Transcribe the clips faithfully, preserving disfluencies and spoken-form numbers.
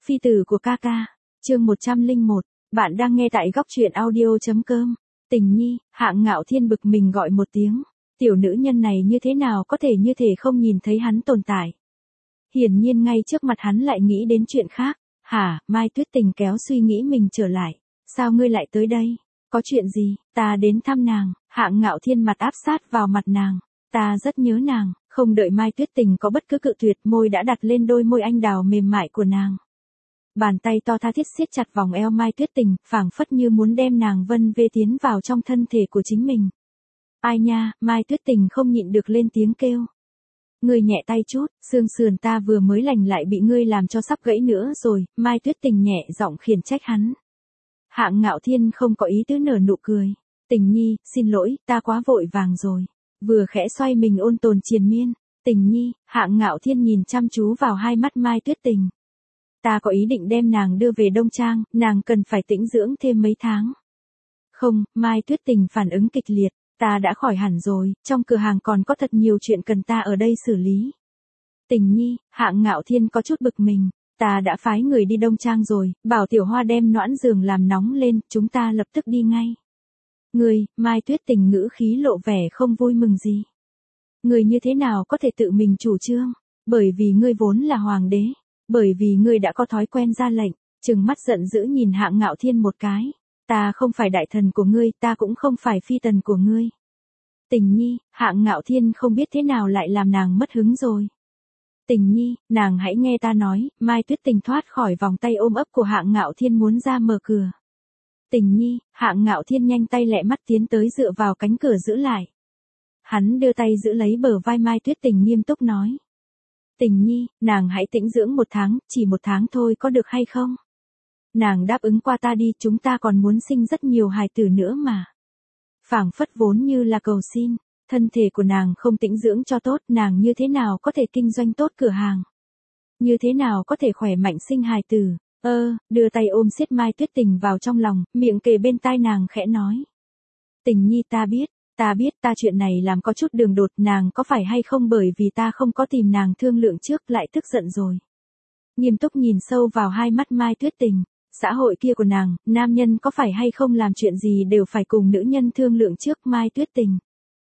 Phi tử của ca ca, chương một trăm lẻ một, bạn đang nghe tại góc truyện audio.com. Tình nhi, Hạng Ngạo Thiên bực mình gọi một tiếng, tiểu nữ nhân này như thế nào có thể như thể không nhìn thấy hắn tồn tại. Hiển nhiên ngay trước mặt hắn lại nghĩ đến chuyện khác. Hả, Mai Tuyết Tình kéo suy nghĩ mình trở lại. Sao ngươi lại tới đây? Có chuyện gì? Ta đến thăm nàng. Hạng Ngạo Thiên mặt áp sát vào mặt nàng. Ta rất nhớ nàng. Không đợi Mai Tuyết Tình có bất cứ cự tuyệt, môi đã đặt lên đôi môi anh đào mềm mại của nàng. Bàn tay to tha thiết siết chặt vòng eo Mai Tuyết Tình, phảng phất như muốn đem nàng vân vê tiến vào trong thân thể của chính mình. Ai nha, Mai Tuyết Tình không nhịn được lên tiếng kêu. Ngươi nhẹ tay chút, xương sườn ta vừa mới lành lại bị ngươi làm cho sắp gãy nữa rồi. Mai Tuyết Tình nhẹ giọng khiển trách hắn. Hạng Ngạo Thiên không có ý tứ nở nụ cười. Tình nhi, xin lỗi, ta quá vội vàng rồi. Vừa khẽ xoay mình ôn tồn triền miên. Tình nhi, Hạng Ngạo Thiên nhìn chăm chú vào hai mắt Mai Tuyết Tình. Ta có ý định đem nàng đưa về Đông Trang, nàng cần phải tĩnh dưỡng thêm mấy tháng. Không, Mai Tuyết Tình phản ứng kịch liệt. Ta đã khỏi hẳn rồi, trong cửa hàng còn có thật nhiều chuyện cần ta ở đây xử lý. Tình nhi, Hạng Ngạo Thiên có chút bực mình. Ta đã phái người đi Đông Trang rồi, bảo Tiểu Hoa đem noãn giường làm nóng lên, chúng ta lập tức đi ngay. Ngươi, Mai Tuyết Tình ngữ khí lộ vẻ không vui mừng gì. Ngươi như thế nào có thể tự mình chủ trương? Bởi vì ngươi vốn là hoàng đế. Bởi vì ngươi đã có thói quen ra lệnh. Trừng mắt giận dữ nhìn Hạng Ngạo Thiên một cái. Ta không phải đại thần của ngươi, ta cũng không phải phi tần của ngươi. Tình nhi, Hạng Ngạo Thiên không biết thế nào lại làm nàng mất hứng rồi. Tình nhi, nàng hãy nghe ta nói. Mai Tuyết Tình thoát khỏi vòng tay ôm ấp của Hạng Ngạo Thiên muốn ra mở cửa. Tình nhi, Hạng Ngạo Thiên nhanh tay lẹ mắt tiến tới dựa vào cánh cửa giữ lại. Hắn đưa tay giữ lấy bờ vai Mai Tuyết Tình nghiêm túc nói. Tình nhi, nàng hãy tĩnh dưỡng một tháng, chỉ một tháng thôi có được hay không? Nàng đáp ứng qua ta đi, chúng ta còn muốn sinh rất nhiều hài tử nữa mà. Phảng phất vốn như là cầu xin, thân thể của nàng không tĩnh dưỡng cho tốt, nàng như thế nào có thể kinh doanh tốt cửa hàng? Như thế nào có thể khỏe mạnh sinh hài tử? Ơ, đưa tay ôm siết Mai Tuyết Tình vào trong lòng, miệng kề bên tai nàng khẽ nói. Tình nhi ta biết, ta biết ta chuyện này làm có chút đường đột, nàng có phải hay không bởi vì ta không có tìm nàng thương lượng trước lại tức giận rồi. Nghiêm túc nhìn sâu vào hai mắt Mai Tuyết Tình. Xã hội kia của nàng, nam nhân có phải hay không làm chuyện gì đều phải cùng nữ nhân thương lượng trước. Mai Tuyết Tình.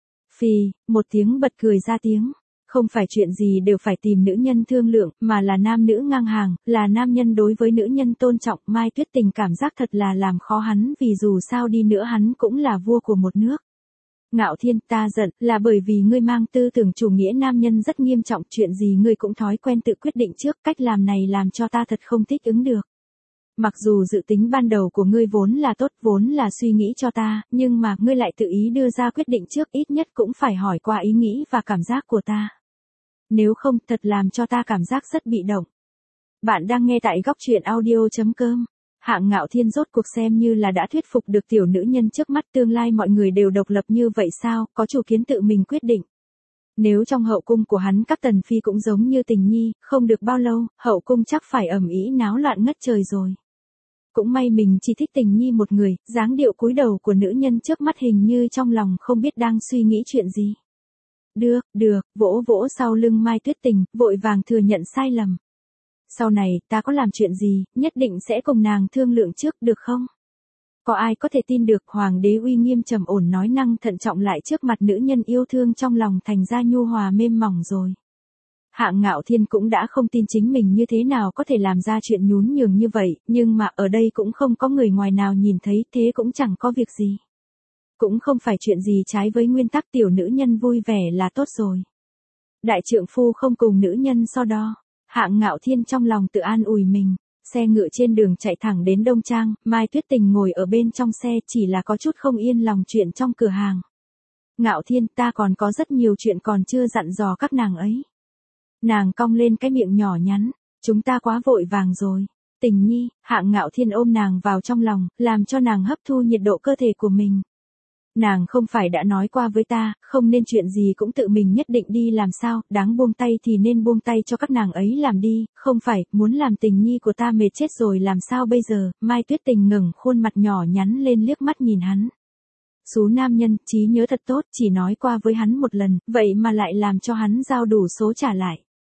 Phì, một tiếng bật cười ra tiếng. Không phải chuyện gì đều phải tìm nữ nhân thương lượng, mà là nam nữ ngang hàng, là nam nhân đối với nữ nhân tôn trọng. Mai Tuyết Tình cảm giác thật là làm khó hắn, vì dù sao đi nữa hắn cũng là vua của một nước. Ngạo Thiên, ta giận, là bởi vì ngươi mang tư tưởng chủ nghĩa nam nhân rất nghiêm trọng, chuyện gì ngươi cũng thói quen tự quyết định trước, cách làm này làm cho ta thật không thích ứng được. Mặc dù dự tính ban đầu của ngươi vốn là tốt, vốn là suy nghĩ cho ta, nhưng mà ngươi lại tự ý đưa ra quyết định trước, ít nhất cũng phải hỏi qua ý nghĩ và cảm giác của ta. Nếu không, thật làm cho ta cảm giác rất bị động. Bạn đang nghe tại góc truyện audio.com. Hạng Ngạo Thiên rốt cuộc xem như là đã thuyết phục được tiểu nữ nhân trước mắt, tương lai mọi người đều độc lập như vậy sao, có chủ kiến tự mình quyết định. Nếu trong hậu cung của hắn các tần phi cũng giống như Tình nhi, không được bao lâu, hậu cung chắc phải ầm ĩ náo loạn ngất trời rồi. Cũng may mình chỉ thích Tình nhi một người, dáng điệu cúi đầu của nữ nhân trước mắt hình như trong lòng không biết đang suy nghĩ chuyện gì. Được, được, vỗ vỗ sau lưng Mai Tuyết Tình, vội vàng thừa nhận sai lầm. Sau này, ta có làm chuyện gì, nhất định sẽ cùng nàng thương lượng trước, được không? Có ai có thể tin được hoàng đế uy nghiêm trầm ổn nói năng thận trọng lại trước mặt nữ nhân yêu thương trong lòng thành ra nhu hòa mềm mỏng rồi. Hạng Ngạo Thiên cũng đã không tin chính mình như thế nào có thể làm ra chuyện nhún nhường như vậy, nhưng mà ở đây cũng không có người ngoài nào nhìn thấy, thế cũng chẳng có việc gì. Cũng không phải chuyện gì trái với nguyên tắc, tiểu nữ nhân vui vẻ là tốt rồi. Đại trượng phu không cùng nữ nhân so đo. Hạng Ngạo Thiên trong lòng tự an ủi mình. Xe ngựa trên đường chạy thẳng đến Đông Trang, Mai Tuyết Tình ngồi ở bên trong xe chỉ là có chút không yên lòng chuyện trong cửa hàng. Ngạo Thiên, ta còn có rất nhiều chuyện còn chưa dặn dò các nàng ấy. Nàng cong lên cái miệng nhỏ nhắn, chúng ta quá vội vàng rồi. Tình nhi, Hạng Ngạo Thiên ôm nàng vào trong lòng, làm cho nàng hấp thu nhiệt độ cơ thể của mình. Nàng không phải đã nói qua với ta, không nên chuyện gì cũng tự mình nhất định đi làm sao, đáng buông tay thì nên buông tay cho các nàng ấy làm đi, không phải, muốn làm Tình nhi của ta mệt chết rồi làm sao bây giờ. Mai Tuyết Tình ngẩng khuôn mặt nhỏ nhắn lên liếc mắt nhìn hắn. Số nam nhân, trí nhớ thật tốt, chỉ nói qua với hắn một lần, vậy mà lại làm cho hắn giao đủ số trả lại.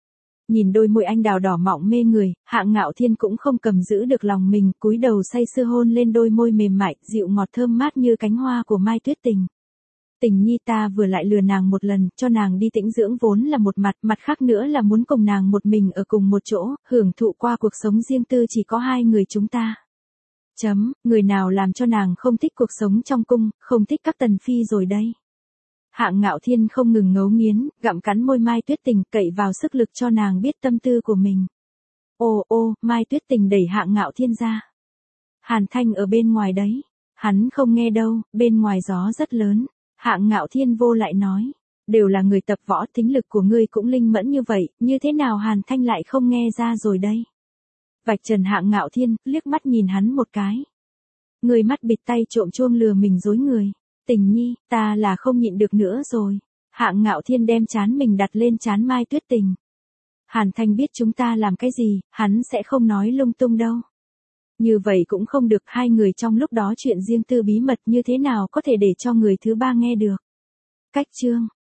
Nhìn đôi môi anh đào đỏ mọng mê người, Hạng Ngạo Thiên cũng không cầm giữ được lòng mình, cúi đầu say sưa hôn lên đôi môi mềm mại, dịu ngọt thơm mát như cánh hoa của Mai Tuyết Tình. Tình nhi, ta vừa lại lừa nàng một lần, cho nàng đi tĩnh dưỡng vốn là một mặt, mặt khác nữa là muốn cùng nàng một mình ở cùng một chỗ, hưởng thụ qua cuộc sống riêng tư chỉ có hai người chúng ta. Chấm, người nào làm cho nàng không thích cuộc sống trong cung, không thích các tần phi rồi đây. Hạng Ngạo Thiên không ngừng ngấu nghiến, gặm cắn môi Mai Tuyết Tình, cậy vào sức lực cho nàng biết tâm tư của mình. Ô ô, Mai Tuyết Tình đẩy Hạng Ngạo Thiên ra. Hàn Thanh ở bên ngoài đấy. Hắn không nghe đâu, bên ngoài gió rất lớn. Hạng Ngạo Thiên vô lại nói. Đều là người tập võ, tính lực của ngươi cũng linh mẫn như vậy, như thế nào Hàn Thanh lại không nghe ra rồi đây? Vạch trần Hạng Ngạo Thiên, liếc mắt nhìn hắn một cái. Người mắt bịt tay trộm chuông lừa mình dối người. Tình nhi, ta là không nhịn được nữa rồi. Hạng Ngạo Thiên đem trán mình đặt lên trán Mai Tuyết Tình. Hàn Thanh biết chúng ta làm cái gì, hắn sẽ không nói lung tung đâu. Như vậy cũng không được, hai người trong lúc đó chuyện riêng tư bí mật như thế nào có thể để cho người thứ ba nghe được. Cách chương